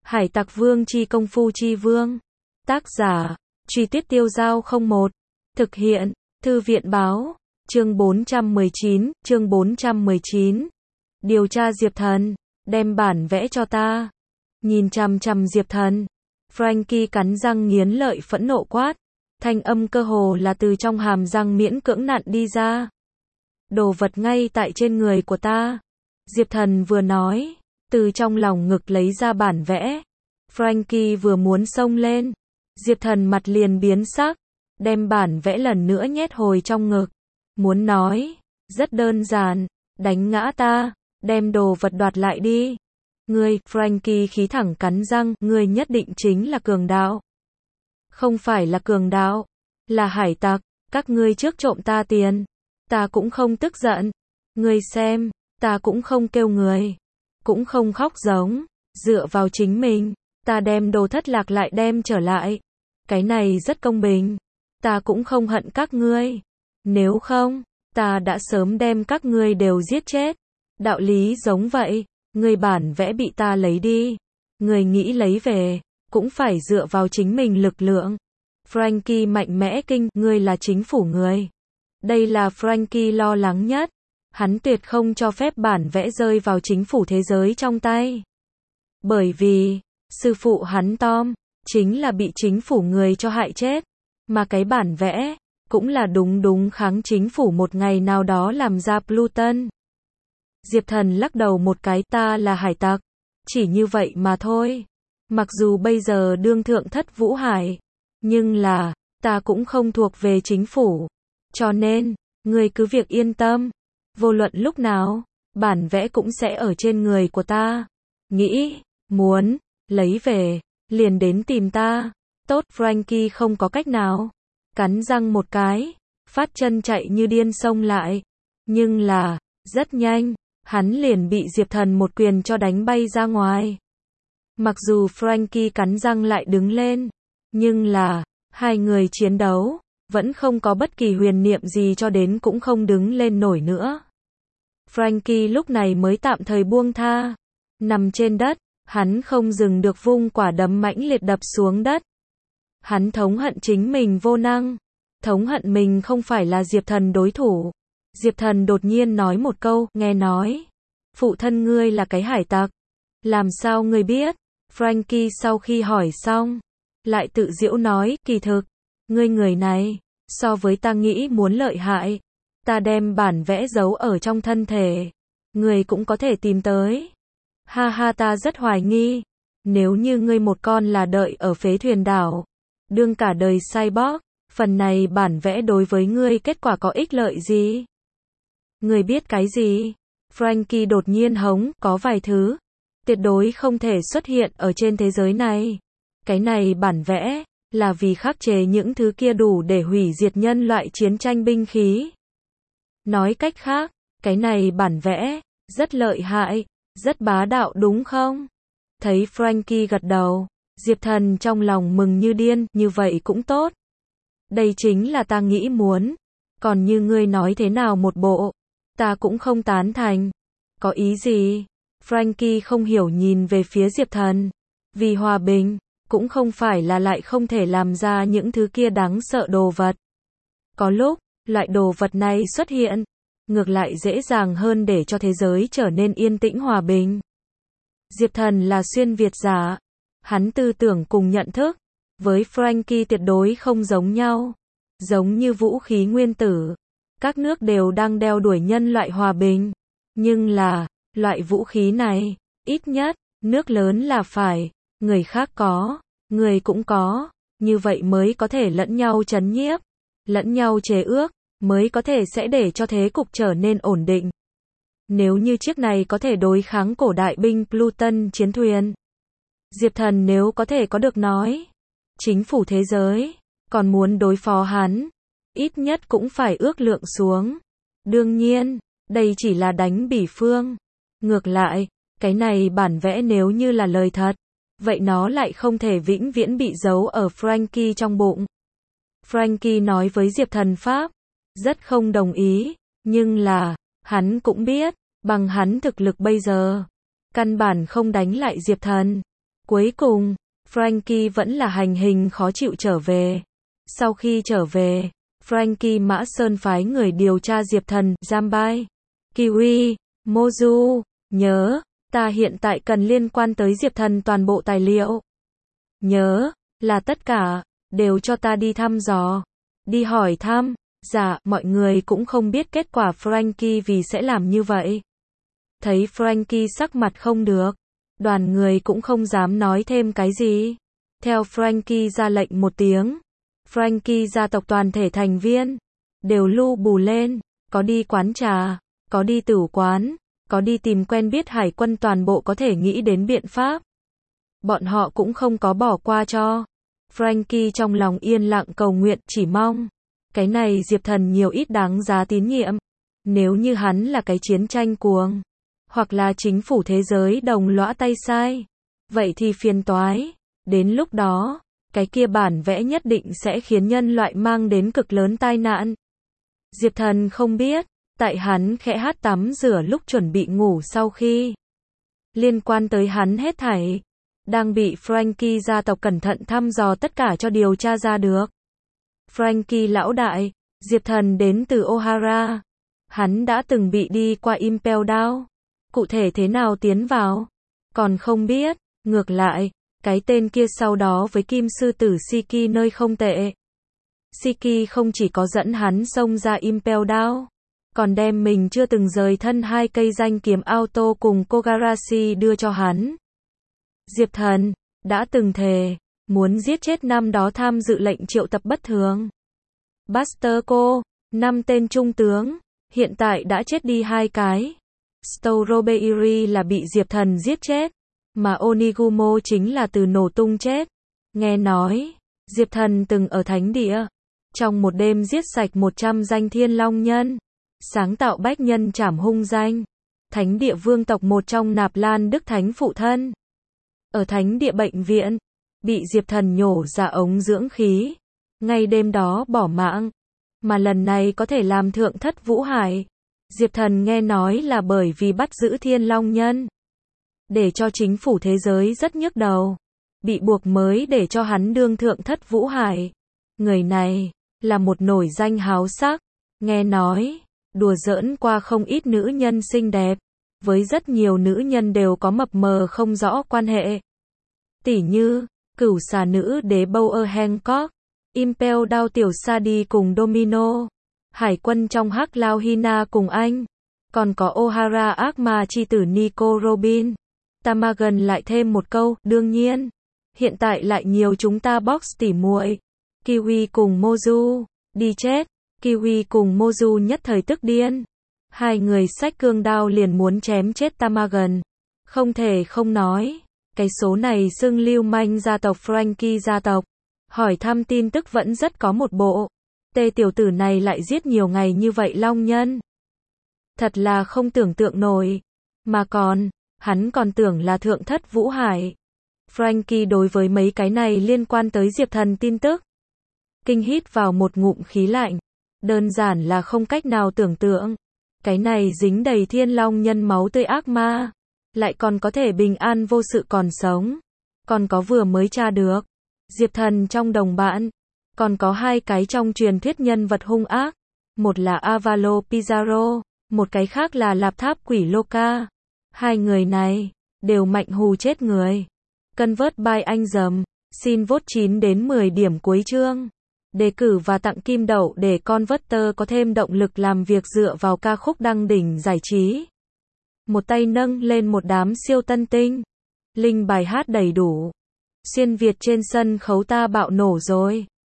Hải Tặc Vương chi công phu chi vương. Tác giả, Truy Tuyết Tiêu Dao 01. Thực hiện, Thư viện Báo. Chương 419. Điều tra Diệp Thần. Đem bản vẽ cho ta. Nhìn chằm chằm Diệp Thần. Frankie cắn răng nghiến lợi phẫn nộ quát. Thanh âm cơ hồ là từ trong hàm răng miễn cưỡng nặn đi ra. Đồ vật ngay tại trên người của ta. Diệp Thần vừa nói, từ trong lòng ngực lấy ra bản vẽ. Frankie vừa muốn xông lên, Diệp Thần mặt liền biến sắc, đem bản vẽ lần nữa nhét hồi trong ngực. Muốn nói, rất đơn giản, đánh ngã ta, đem đồ vật đoạt lại đi. Ngươi, Frankie khí thẳng cắn răng, ngươi nhất định chính là cường đạo. Không phải là cường đạo, là hải tặc, các ngươi trước trộm ta tiền. Ta cũng không tức giận. Ngươi xem, ta cũng không kêu người, cũng không khóc giống, dựa vào chính mình, ta đem đồ thất lạc lại đem trở lại. Cái này rất công bình, ta cũng không hận các ngươi. Nếu không, ta đã sớm đem các ngươi đều giết chết. Đạo lý giống vậy, ngươi bản vẽ bị ta lấy đi, ngươi nghĩ lấy về, cũng phải dựa vào chính mình lực lượng. Frankie mạnh mẽ kinh, ngươi là chính phủ người. Đây là Frankie lo lắng nhất. Hắn tuyệt không cho phép bản vẽ rơi vào chính phủ thế giới trong tay. Bởi vì, sư phụ hắn Tom, chính là bị chính phủ người cho hại chết. Mà cái bản vẽ, cũng là đúng kháng chính phủ một ngày nào đó làm ra Pluton. Diệp Thần lắc đầu một cái, ta là hải tặc. Chỉ như vậy mà thôi. Mặc dù bây giờ đương thượng thất Vũ Hải, nhưng là, ta cũng không thuộc về chính phủ. Cho nên, ngươi cứ việc yên tâm. Vô luận lúc nào, bản vẽ cũng sẽ ở trên người của ta. Nghĩ, muốn, lấy về, liền đến tìm ta. Tốt, Frankie không có cách nào. Cắn răng một cái, phát chân chạy như điên xông lại. Nhưng là, rất nhanh, hắn liền bị Diệp Thần một quyền cho đánh bay ra ngoài. Mặc dù Frankie cắn răng lại đứng lên, nhưng là, hai người chiến đấu, vẫn không có bất kỳ huyền niệm gì cho đến cũng không đứng lên nổi nữa. Frankie lúc này mới tạm thời buông tha. Nằm trên đất, hắn không dừng được vung quả đấm mãnh liệt đập xuống đất. Hắn thống hận chính mình vô năng. Thống hận mình không phải là Diệp Thần đối thủ. Diệp Thần đột nhiên nói một câu, nghe nói. Phụ thân ngươi là cái hải tặc. Làm sao ngươi biết? Frankie sau khi hỏi xong, lại tự giễu nói, kỳ thực. Ngươi người này, so với ta nghĩ muốn lợi hại. Ta đem bản vẽ giấu ở trong thân thể. Ngươi cũng có thể tìm tới. Ha ha, ta rất hoài nghi. Nếu như ngươi một con là đợi ở phế thuyền đảo, đương cả đời cyborg, phần này bản vẽ đối với ngươi kết quả có ích lợi gì? Ngươi biết cái gì? Frankie đột nhiên hống, có vài thứ tuyệt đối không thể xuất hiện ở trên thế giới này. Cái này bản vẽ là vì khắc chế những thứ kia đủ để hủy diệt nhân loại chiến tranh binh khí. Nói cách khác, cái này bản vẽ rất lợi hại, rất bá đạo đúng không? Thấy Frankie gật đầu, Diệp Thần trong lòng mừng như điên, như vậy cũng tốt. Đây chính là ta nghĩ muốn. Còn như ngươi nói thế nào một bộ, ta cũng không tán thành. Có ý gì? Frankie không hiểu nhìn về phía Diệp Thần. Vì hòa bình, cũng không phải là lại không thể làm ra những thứ kia đáng sợ đồ vật. Có lúc, loại đồ vật này xuất hiện, ngược lại dễ dàng hơn để cho thế giới trở nên yên tĩnh hòa bình. Diệp Thần là xuyên Việt giả. Hắn tư tưởng cùng nhận thức với Frankie tuyệt đối không giống nhau. Giống như vũ khí nguyên tử, các nước đều đang đeo đuổi nhân loại hòa bình. Nhưng là, loại vũ khí này, ít nhất, nước lớn là phải, người khác có, người cũng có, như vậy mới có thể lẫn nhau trấn nhiếp, lẫn nhau chế ước, mới có thể sẽ để cho thế cục trở nên ổn định. Nếu như chiếc này có thể đối kháng cổ đại binh Pluton chiến thuyền, Diệp Thần nếu có thể có được nói, chính phủ thế giới còn muốn đối phó hắn, ít nhất cũng phải ước lượng xuống. Đương nhiên, đây chỉ là đánh bỉ phương. Ngược lại, cái này bản vẽ nếu như là lời thật, vậy nó lại không thể vĩnh viễn bị giấu ở Frankie trong bụng. Frankie nói với Diệp Thần Pháp, rất không đồng ý, nhưng là, hắn cũng biết, bằng hắn thực lực bây giờ, căn bản không đánh lại Diệp Thần. Cuối cùng, Frankie vẫn là hành hình khó chịu trở về. Sau khi trở về, Frankie Mã Sơn phái người điều tra Diệp Thần, Jambai, Kiwi, Moju. Nhớ, ta hiện tại cần liên quan tới Diệp Thần toàn bộ tài liệu. Nhớ, là tất cả, đều cho ta đi thăm dò. Đi hỏi thăm. Dạ, mọi người cũng không biết kết quả Frankie vì sẽ làm như vậy. Thấy Frankie sắc mặt không được, đoàn người cũng không dám nói thêm cái gì. Theo Frankie ra lệnh một tiếng, Frankie gia tộc toàn thể thành viên đều lu bù lên, có đi quán trà, có đi tửu quán, có đi tìm quen biết hải quân, toàn bộ có thể nghĩ đến biện pháp. Bọn họ cũng không có bỏ qua cho. Frankie trong lòng yên lặng cầu nguyện, chỉ mong cái này Diệp Thần nhiều ít đáng giá tín nhiệm. Nếu như hắn là cái chiến tranh cuồng, hoặc là chính phủ thế giới đồng lõa tay sai, vậy thì phiền toái. Đến lúc đó, cái kia bản vẽ nhất định sẽ khiến nhân loại mang đến cực lớn tai nạn. Diệp Thần không biết, tại hắn khẽ hát tắm rửa lúc chuẩn bị ngủ sau khi liên quan tới hắn hết thảy, đang bị Frankie gia tộc cẩn thận thăm dò tất cả cho điều tra ra được. Frankie lão đại, Diệp Thần đến từ O'Hara. Hắn đã từng bị đi qua Impel Down. Cụ thể thế nào tiến vào, còn không biết. Ngược lại, cái tên kia sau đó với Kim Sư Tử Siki nơi không tệ. Siki không chỉ có dẫn hắn xông ra Impel Down, còn đem mình chưa từng rời thân 2 cây danh kiếm auto cùng Kogarashi đưa cho hắn. Diệp Thần đã từng thề muốn giết chết năm đó tham dự lệnh triệu tập bất thường Buster Cô, 5 tên trung tướng, hiện tại đã chết đi 2 cái. Strawberry là bị Diệp Thần giết chết, mà Onigumo chính là từ nổ tung chết. Nghe nói, Diệp Thần từng ở thánh địa, trong một đêm giết sạch 100 danh thiên long nhân, sáng tạo bách nhân trảm hung danh. Thánh địa vương tộc một trong Nạp Lan Đức Thánh phụ thân. Ở thánh địa bệnh viện, bị Diệp Thần nhổ ra ống dưỡng khí, ngay đêm đó bỏ mạng. Mà lần này có thể làm thượng thất Vũ Hải, Diệp Thần nghe nói là bởi vì bắt giữ thiên long nhân, để cho chính phủ thế giới rất nhức đầu, bị buộc mới để cho hắn đương thượng thất Vũ Hải. Người này là một nổi danh háo sắc, nghe nói đùa giỡn qua không ít nữ nhân xinh đẹp, với rất nhiều nữ nhân đều có mập mờ không rõ quan hệ. Tỉ như cửu xà nữ đế Bower Hancock, Impel Down tiểu Sadi cùng Domino, hải quân trong Hắc Lao Hina cùng anh, còn có O'Hara ác ma chi tử Nico Robin. Tamagan lại thêm một câu, đương nhiên, hiện tại lại nhiều chúng ta box tỉ muội. Kiwi cùng Moju, đi chết. Kiwi cùng Moju nhất thời tức điên. 2 người xách cương đao liền muốn chém chết Tamagan. Không thể không nói, cái số này xưng lưu manh gia tộc Frankie gia tộc. Hỏi thăm tin tức vẫn rất có một bộ. Tê tiểu tử này lại giết nhiều ngày như vậy long nhân. Thật là không tưởng tượng nổi. Mà còn, hắn còn tưởng là thượng thất Vũ Hải. Frankie đối với mấy cái này liên quan tới Diệp Thần tin tức, kinh hít vào một ngụm khí lạnh. Đơn giản là không cách nào tưởng tượng. Cái này dính đầy thiên long nhân máu tươi ác ma, lại còn có thể bình an vô sự còn sống. Còn có vừa mới tra được, Diệp Thần trong đồng bạn, còn có 2 cái trong truyền thuyết nhân vật hung ác. Một là Avalo Pizarro, một cái khác là Lạp Tháp Quỷ Loca. 2 người này đều mạnh hù chết người. Convert by anh dầm, xin vote 9 đến 10 điểm cuối chương. Đề cử và tặng kim đậu để Converter có thêm động lực làm việc dựa vào ca khúc đăng đỉnh giải trí. Một tay nâng lên một đám siêu tân tinh. Link bài hát đầy đủ. Xuyên Việt trên sân khấu ta bạo nổ rồi.